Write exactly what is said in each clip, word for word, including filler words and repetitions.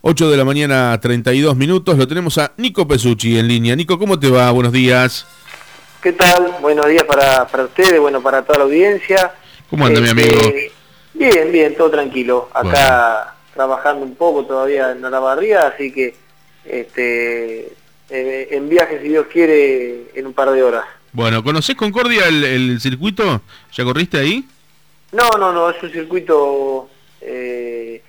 ocho de la mañana, treinta y dos minutos. Lo tenemos a Nico Pesucci en línea. Nico, ¿cómo te va? Buenos días. ¿Qué tal? Buenos días para, para ustedes, bueno, para toda la audiencia. ¿Cómo anda, este, mi amigo? Bien, bien, todo tranquilo. Acá Bueno. trabajando un poco todavía en Olavarría, así que este, eh, en viaje, si Dios quiere, en un par de horas. Bueno, ¿conocés Concordia el, el circuito? ¿Ya corriste ahí? No, no, no, es un circuito, eh,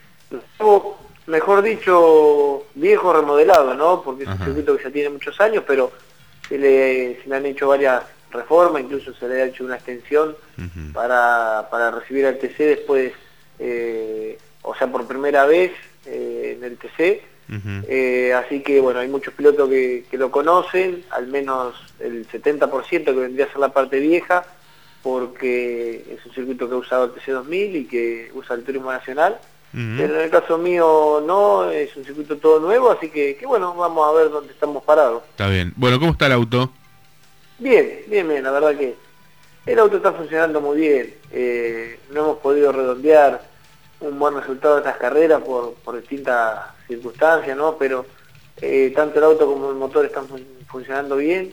mejor dicho, viejo remodelado, ¿no? Porque es Ajá. un circuito que ya tiene muchos años, pero se le, se le han hecho varias reformas, incluso se le ha hecho una extensión Uh-huh. para, para recibir al T C después, eh, o sea, por primera vez eh, en el T C. Uh-huh. Eh, así que, bueno, hay muchos pilotos que, que lo conocen, al menos el setenta por ciento que vendría a ser la parte vieja, porque es un circuito que ha usado el T C dos mil y que usa el turismo nacional. Uh-huh. Pero en el caso mío no, es un circuito todo nuevo, así que, que bueno, vamos a ver dónde estamos parados. Está bien. Bueno, ¿cómo está el auto? Bien, bien, bien, la verdad que el auto está funcionando muy bien. Eh, no hemos podido redondear un buen resultado de estas carreras por, por distintas circunstancias, ¿no? Pero eh, tanto el auto como el motor están fun funcionando bien.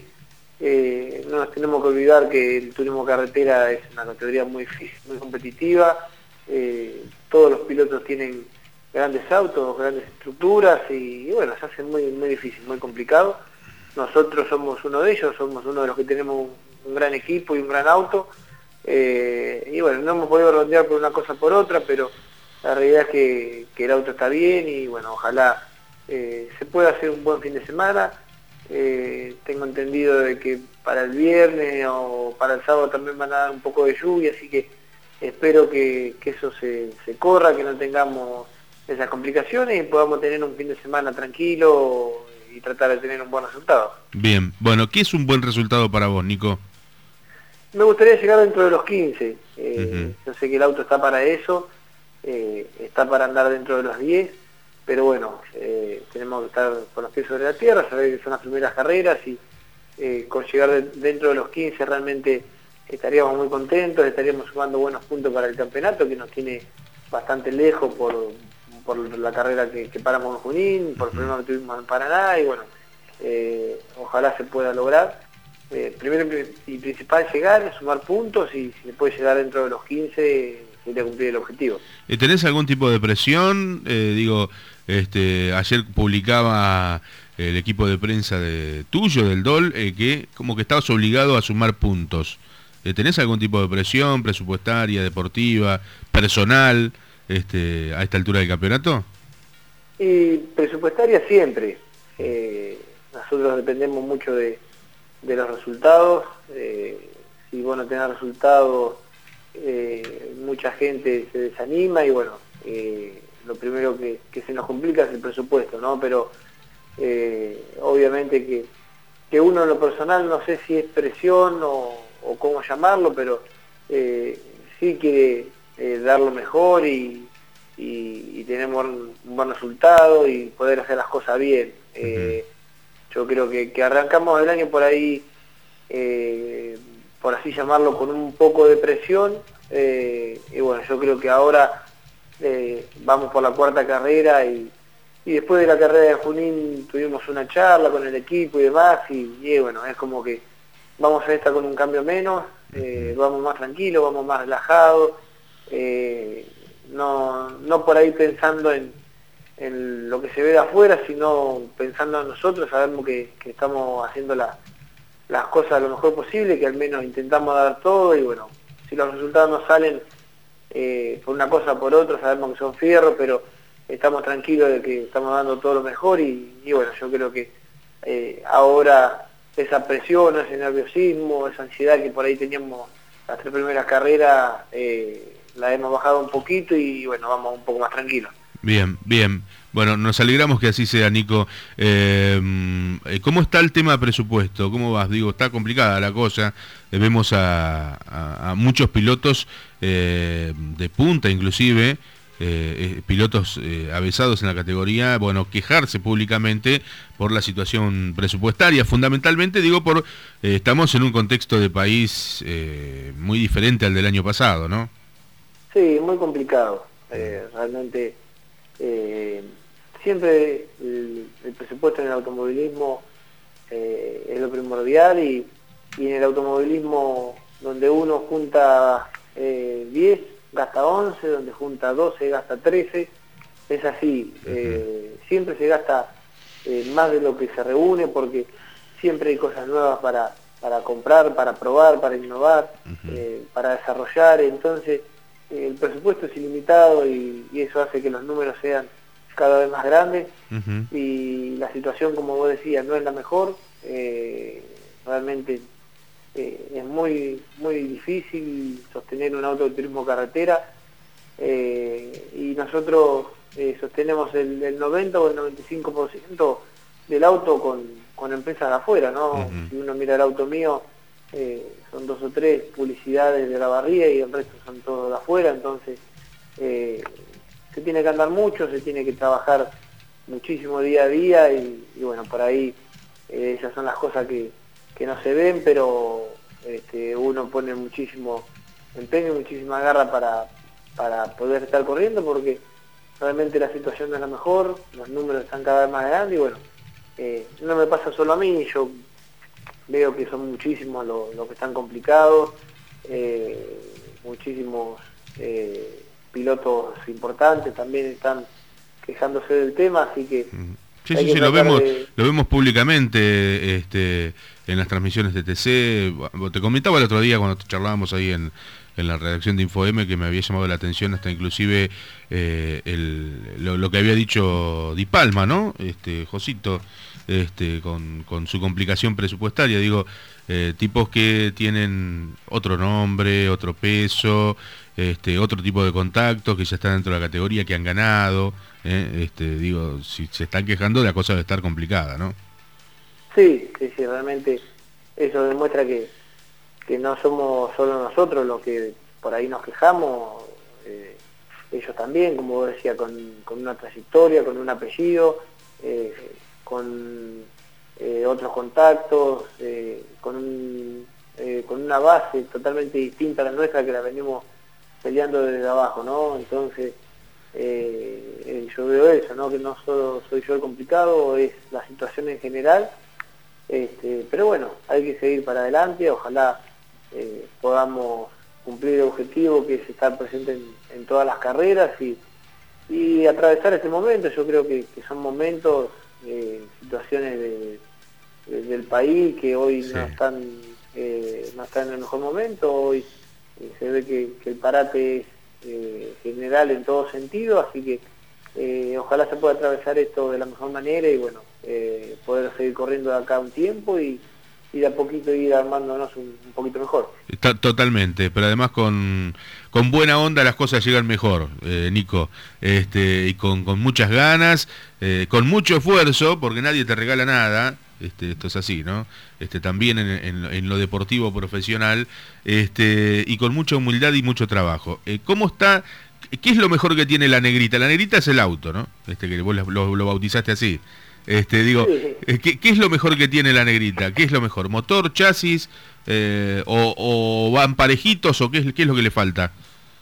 Eh, no nos tenemos que olvidar que el turismo carretera es una categoría muy difícil, muy competitiva. Eh, todos los pilotos tienen grandes autos, grandes estructuras y, y bueno, se hace muy, muy difícil, muy complicado. Nosotros somos uno de ellos, somos uno de los que tenemos un, un gran equipo y un gran auto. Eh, y bueno, no hemos podido redondear por una cosa por otra, pero la realidad es que, que el auto está bien y bueno, ojalá eh, se pueda hacer un buen fin de semana. Eh, tengo entendido de que para el viernes o para el sábado también van a dar un poco de lluvia, así que espero que, que eso se, se corra, que no tengamos esas complicaciones y podamos tener un fin de semana tranquilo y tratar de tener un buen resultado. Bien. Bueno, ¿qué es un buen resultado para vos, Nico? Me gustaría llegar dentro de los quince. Eh, Uh-huh. Yo sé que el auto está para eso, eh, está para andar dentro de los diez, pero bueno, eh, tenemos que estar con los pies sobre la tierra, saber que son las primeras carreras y eh, con llegar de, dentro de los quince realmente estaríamos muy contentos, estaríamos sumando buenos puntos para el campeonato que nos tiene bastante lejos por, por la carrera que, que paramos en Junín, por el problema que tuvimos en Paraná y bueno, eh, ojalá se pueda lograr. Eh, primero y principal llegar, sumar puntos y si se puede llegar dentro de los quince sería cumplir el objetivo. ¿Tenés algún tipo de presión? Eh, digo, este, ayer publicaba el equipo de prensa de tuyo, del D O L, eh, que como que estabas obligado a sumar puntos. Eh, ¿Tenés algún tipo de presión presupuestaria, deportiva, personal, este, a esta altura del campeonato? Y presupuestaria siempre. Eh, nosotros dependemos mucho de, de los resultados. Eh, si vos no tenés resultados, eh, mucha gente se desanima y bueno, eh, lo primero que, que se nos complica es el presupuesto, ¿no? Pero eh, obviamente que, que uno en lo personal no sé si es presión o, o cómo llamarlo, pero eh, sí quiere eh, dar lo mejor y, y, y tener un, un buen resultado y poder hacer las cosas bien. Eh, uh-huh. Yo creo que, que arrancamos el año por ahí, eh, por así llamarlo, con un poco de presión, eh, y bueno, yo creo que ahora eh, vamos por la cuarta carrera y, y después de la carrera de Junín tuvimos una charla con el equipo y demás, y, y bueno, es como que vamos a esta con un cambio menos, eh, vamos más tranquilos, vamos más relajados, eh, no, no por ahí pensando en, en lo que se ve de afuera, sino pensando en nosotros, sabemos que, que estamos haciendo la, las cosas lo mejor posible, que al menos intentamos dar todo y bueno, si los resultados no salen eh, por una cosa o por otra, sabemos que son fierros, pero estamos tranquilos de que estamos dando todo lo mejor y, y bueno, yo creo que eh, ahora esa presión, ese nerviosismo, esa ansiedad que por ahí teníamos las tres primeras carreras, eh, la hemos bajado un poquito y bueno, vamos un poco más tranquilos. Bien, bien. Bueno, nos alegramos que así sea, Nico. Eh, ¿Cómo está el tema de presupuesto? ¿Cómo vas? Digo, está complicada la cosa. Eh, vemos a, a, a muchos pilotos eh, de punta, inclusive, eh, eh, pilotos eh, avesados en la categoría, bueno, quejarse públicamente por la situación presupuestaria. Fundamentalmente, digo, por eh, estamos en un contexto de país eh, muy diferente al del año pasado, ¿no? Sí, muy complicado. Eh, realmente... Eh, siempre el, el presupuesto en el automovilismo eh, es lo primordial y, y en el automovilismo donde uno junta eh, diez, gasta once, donde junta doce, gasta trece, es así, eh, siempre se gasta eh, más de lo que se reúne porque siempre hay cosas nuevas para, para comprar, para probar, para innovar, uh-huh. eh, para desarrollar, entonces eh, el presupuesto es ilimitado y, y eso hace que los números sean cada vez más grandes uh-huh. y la situación, como vos decías, no es la mejor, eh, realmente eh, es muy, muy difícil sostener un auto de turismo carretera eh, y nosotros eh, sostenemos el, el noventa o el noventa y cinco por ciento del auto con, con empresas de afuera, ¿no? Uh-huh. Si uno mira el auto mío, eh, son dos o tres publicidades de la barría y el resto son todos de afuera, entonces eh, se tiene que andar mucho, se tiene que trabajar muchísimo día a día y, y bueno, por ahí eh, esas son las cosas que, que no se ven, pero este, uno pone muchísimo empeño, muchísima garra para, para poder estar corriendo porque realmente la situación no es la mejor, los números están cada vez más grandes y bueno, eh, no me pasa solo a mí, yo veo que son muchísimos los lo que están complicados, eh, muchísimos eh, pilotos importantes también están quejándose del tema, así que... Sí, sí, sí, lo vemos, de... lo vemos públicamente este, en las transmisiones de T C. Te comentaba el otro día cuando charlábamos ahí en, en la redacción de InfoM que me había llamado la atención hasta inclusive eh, el, lo, lo que había dicho Di Palma, ¿no? Este, Josito, este, con, con su complicación presupuestaria, digo, eh, tipos que tienen otro nombre, otro peso, este, otro tipo de contactos, que ya están dentro de la categoría, que han ganado, eh, este, digo, si se están quejando la cosa debe estar complicada, ¿no? Sí, sí, sí, realmente eso demuestra que, que no somos solo nosotros los que por ahí nos quejamos, eh, ellos también, como vos decía, con, con una trayectoria, con un apellido, eh, con eh, otros contactos, eh, con, un, eh, con una base totalmente distinta a la nuestra que la venimos peleando desde abajo, ¿no? Entonces, eh, eh, yo veo eso, ¿no? Que no solo soy yo el complicado, es la situación en general, este, pero bueno, hay que seguir para adelante, ojalá eh, podamos cumplir el objetivo que es estar presente en, en todas las carreras y, y atravesar este momento. Yo creo que, que son momentos, eh, situaciones de, de, del país que hoy sí. no están eh, no están en el mejor momento, hoy se ve que, que el parate es eh, general en todo sentido, así que eh, ojalá se pueda atravesar esto de la mejor manera y bueno, eh, poder seguir corriendo de acá un tiempo y, y de a poquito ir armándonos un, un poquito mejor. Está, totalmente, pero además con, con buena onda las cosas llegan mejor, eh, Nico, este, y con, con muchas ganas, eh, con mucho esfuerzo, porque nadie te regala nada. Este, esto es así, ¿no? Este, también en, en, en lo deportivo profesional, este, y con mucha humildad y mucho trabajo. Eh, ¿Cómo está? ¿Qué es lo mejor que tiene la negrita? La negrita es el auto, ¿no? Este, que vos lo, lo bautizaste así. Este, digo, sí. ¿qué, ¿qué es lo mejor que tiene la negrita? ¿Qué es lo mejor? ¿Motor, chasis? Eh, o, ¿O van parejitos? ¿O qué es, qué es lo que le falta?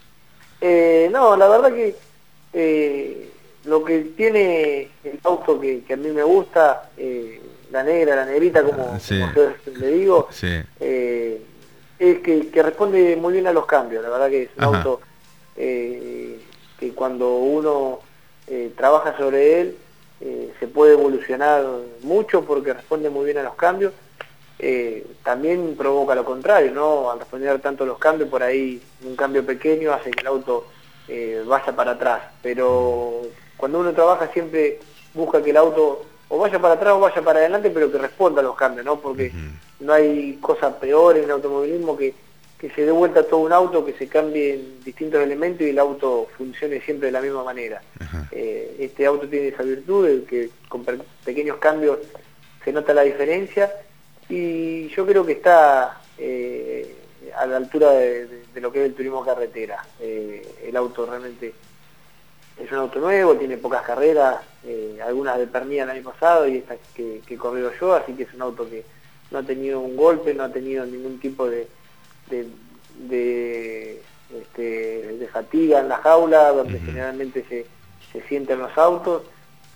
Eh, no, la verdad que eh, lo que tiene el auto que, que a mí me gusta... Eh, la negra, la negrita, como, sí. como yo le digo, sí. eh, es que, que responde muy bien a los cambios. La verdad que es un Ajá. auto eh, que cuando uno eh, trabaja sobre él eh, se puede evolucionar mucho porque responde muy bien a los cambios. Eh, también provoca lo contrario, ¿no? Al responder tanto a los cambios, por ahí un cambio pequeño hace que el auto eh, vaya para atrás. Pero cuando uno trabaja siempre busca que el auto o vaya para atrás o vaya para adelante, pero que responda a los cambios, ¿no? Porque uh-huh. no hay cosa peor en el automovilismo que, que se dé vuelta todo un auto, que se cambien distintos elementos y el auto funcione siempre de la misma manera. Uh-huh. Eh, este auto tiene esa virtud de que con pe- pequeños cambios se nota la diferencia y yo creo que está eh, a la altura de, de, de lo que es el turismo carretera. Eh, el auto realmente es un auto nuevo, tiene pocas carreras, eh, algunas de Pernilla el año pasado y esta que, que he corrido yo, así que es un auto que no ha tenido un golpe, no ha tenido ningún tipo de, de, de, este, de fatiga en la jaula, donde uh-huh. generalmente se, se sienten los autos,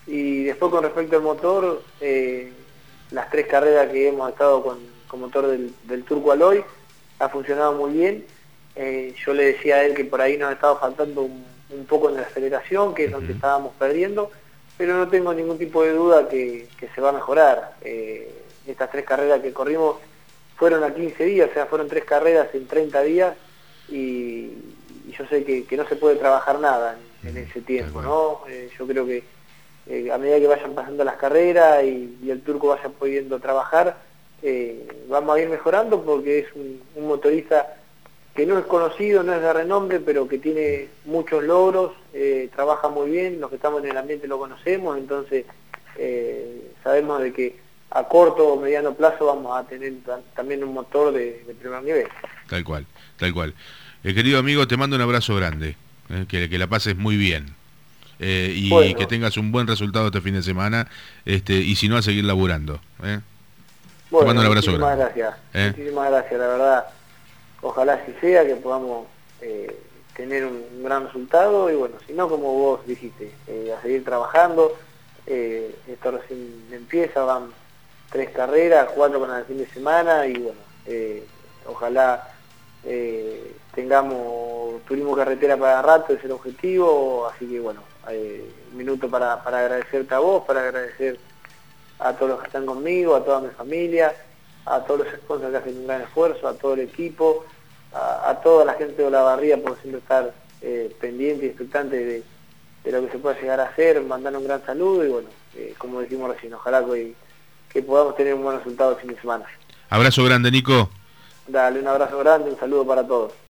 Y después con respecto al motor, eh, las tres carreras que hemos estado con, con motor del, del Turco Aloy ha funcionado muy bien. Eh, yo le decía a él que por ahí nos estaba faltando un, un poco en la aceleración, que es donde estábamos perdiendo, pero no tengo ningún tipo de duda que, que se va a mejorar. Eh, estas tres carreras que corrimos fueron a quince días, o sea, fueron tres carreras en treinta días, y, y yo sé que, que no se puede trabajar nada en, en ese tiempo, ¿no? Eh, yo creo que eh, a medida que vayan pasando las carreras y, y el Turco vaya pudiendo trabajar, eh, vamos a ir mejorando, porque es un, un motorista que no es conocido, no es de renombre, pero que tiene muchos logros, eh, trabaja muy bien, los que estamos en el ambiente lo conocemos, entonces eh, sabemos de que a corto o mediano plazo vamos a tener también un motor de, de primer nivel. Tal cual, tal cual. Eh, querido amigo, te mando un abrazo grande, eh, que, que la pases muy bien. Eh, y bueno, que tengas un buen resultado este fin de semana, este, y si no, a seguir laburando. ¿eh? Bueno, te mando un abrazo muchísimas grande. Gracias, ¿Eh? Muchísimas gracias, la verdad. Ojalá así sea, que podamos eh, tener un, un gran resultado, y bueno, si no, como vos dijiste, eh, a seguir trabajando. Eh, esto recién empieza, van tres carreras, cuatro para el fin de semana, y bueno, eh, ojalá eh, tengamos turismo carretera para rato, ese es el objetivo, así que bueno, eh, un minuto para, para agradecerte a vos, para agradecer a todos los que están conmigo, a toda mi familia, a todos los sponsors que hacen un gran esfuerzo, a todo el equipo, a, a toda la gente de Olavarría por siempre estar eh, pendiente y expectante de, de lo que se pueda llegar a hacer, mandar un gran saludo, y bueno, eh, como decimos recién, ojalá que, que podamos tener un buen resultado el fin de semana. Abrazo grande, Nico. Dale, un abrazo grande, un saludo para todos.